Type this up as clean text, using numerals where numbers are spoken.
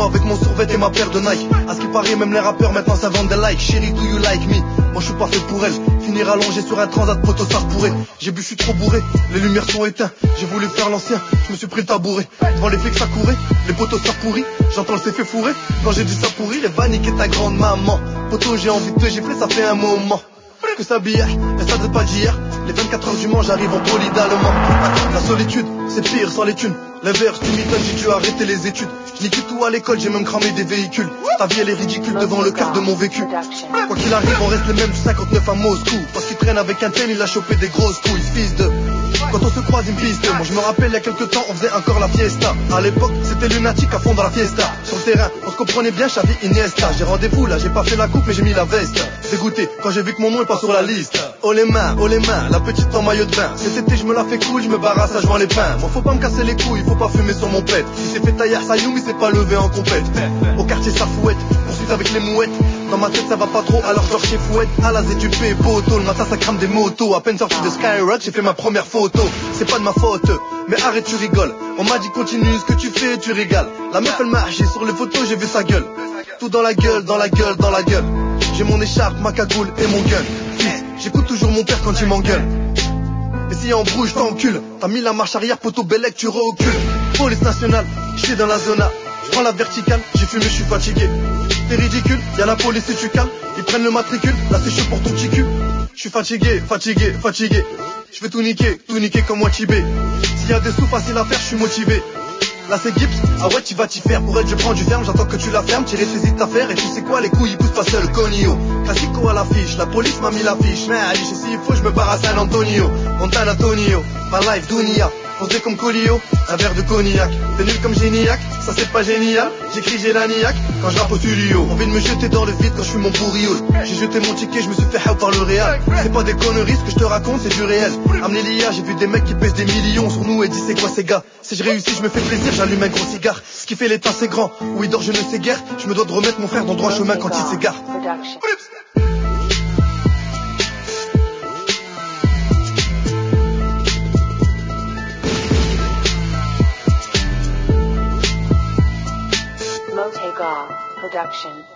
moi avec mon survêt et ma paire de Nike. À ce qui paraît même les rappeurs maintenant ça vend des likes. Chérie, do you like me? Moi je suis pas fait pour elle. Finir allongé sur un transat poteau ça pourrait. J'ai bu, je suis trop bourré, les lumières sont éteintes. J'ai voulu faire l'ancien, je me suis pris le tabouret. Devant les flics ça courait, les poteaux ça pourrit. J'entends le s'est fait fourrer, quand j'ai dit ça pourrit. Les va niquer ta grande maman. Poteau j'ai envie de te gifler, ça fait un moment que ça bille, et ça date pas d'hier. Les 24 heures du Mans, j'arrive en poli d'allemand. La solitude, c'est pire sans les thunes. Les verres, tu m'étonnes, j'ai dû arrêter les études. Je nique tout à l'école, j'ai même cramé des véhicules. Ta vie elle est ridicule devant le quart de mon vécu. Quoi qu'il arrive, on reste les mêmes du 59 à Moscou. Parce qu'il traîne avec un tel, il a chopé des grosses couilles, fils de... Quand on se croise, il me pisse de. Moi je me rappelle, il y a quelques temps, on faisait encore la fiesta. À l'époque, c'était lunatique à fond dans la fiesta. Sur le terrain, on se comprenait bien, Xavi Iniesta. J'ai rendez-vous là, j'ai pas fait la coupe, mais j'ai mis la veste. Dégoûté, quand j'ai vu que mon nom est pas sur la liste. Oh les mains, la petite en maillot de bain. Cet été, je me la fais cool, je me barrasse à joint les pains. Moi faut pas me casser les couilles, faut pas fumer sur mon pet. Il s'est fait tailler Sayoum, il s'est pas levé en compète. Au quartier ça fouette, poursuite avec les mouettes. Dans ma tête ça va pas trop, alors genre chez fouette. À la zé tu fais poteau, le matin ça crame des motos. À peine sorti de Skyrock, j'ai fait ma première photo. C'est pas de ma faute, mais arrête tu rigoles. On m'a dit continue ce que tu fais, tu régales. La meuf elle m'a haché sur les photos, j'ai vu sa gueule. Tout dans la gueule, dans la gueule, dans la gueule. J'ai mon écharpe, ma cagoule et mon gun. Fils, j'écoute toujours mon père quand il m'engueule. Et si y a embrouille, je t'encule. T'as mis la marche arrière, poteau bellec, tu recules. Police nationale, j'suis dans la zona. J'prends la verticale, j'ai fumé, j'suis fatigué. T'es ridicule, y'a la police et tu calmes. Ils prennent le matricule, là c'est chaud pour ton petit cul. J'suis fatigué, fatigué, fatigué. J'vais tout niquer comme moi Tibé. S'il y a des sous faciles à faire, j'suis motivé. Là c'est Gibbs, ah ouais tu vas t'y faire. Pour elle je prends du ferme, j'attends que tu la fermes. Tirer tes ta faire et tu sais quoi, les couilles ils poussent pas seul. Conio, classico à l'affiche, la police m'a mis l'affiche. Mais allez, s'il faut je me barre à San Antonio. Montana Antonio, pas live Dunia. Posé comme Colio, un verre de cognac. T'es nul comme Géniac, ça c'est pas génial. J'écris j'ai la niaque, quand je rappe au studio. Envie de me jeter dans le vide quand je suis mon bourrioul. J'ai jeté mon ticket, je me suis fait help par le réel. C'est pas des conneries, ce que je te raconte c'est du réel. Amenez l'IA, j'ai vu des mecs qui pèsent des millions sur nous et dis c'est quoi ces gars. Si je réussis je me fais plaisir, j'allume un gros cigare. Ce qui fait l'état c'est grand, où il dort je ne sais guère. Je me dois de remettre mon frère dans le droit chemin quand il s'égare. Motagar Production.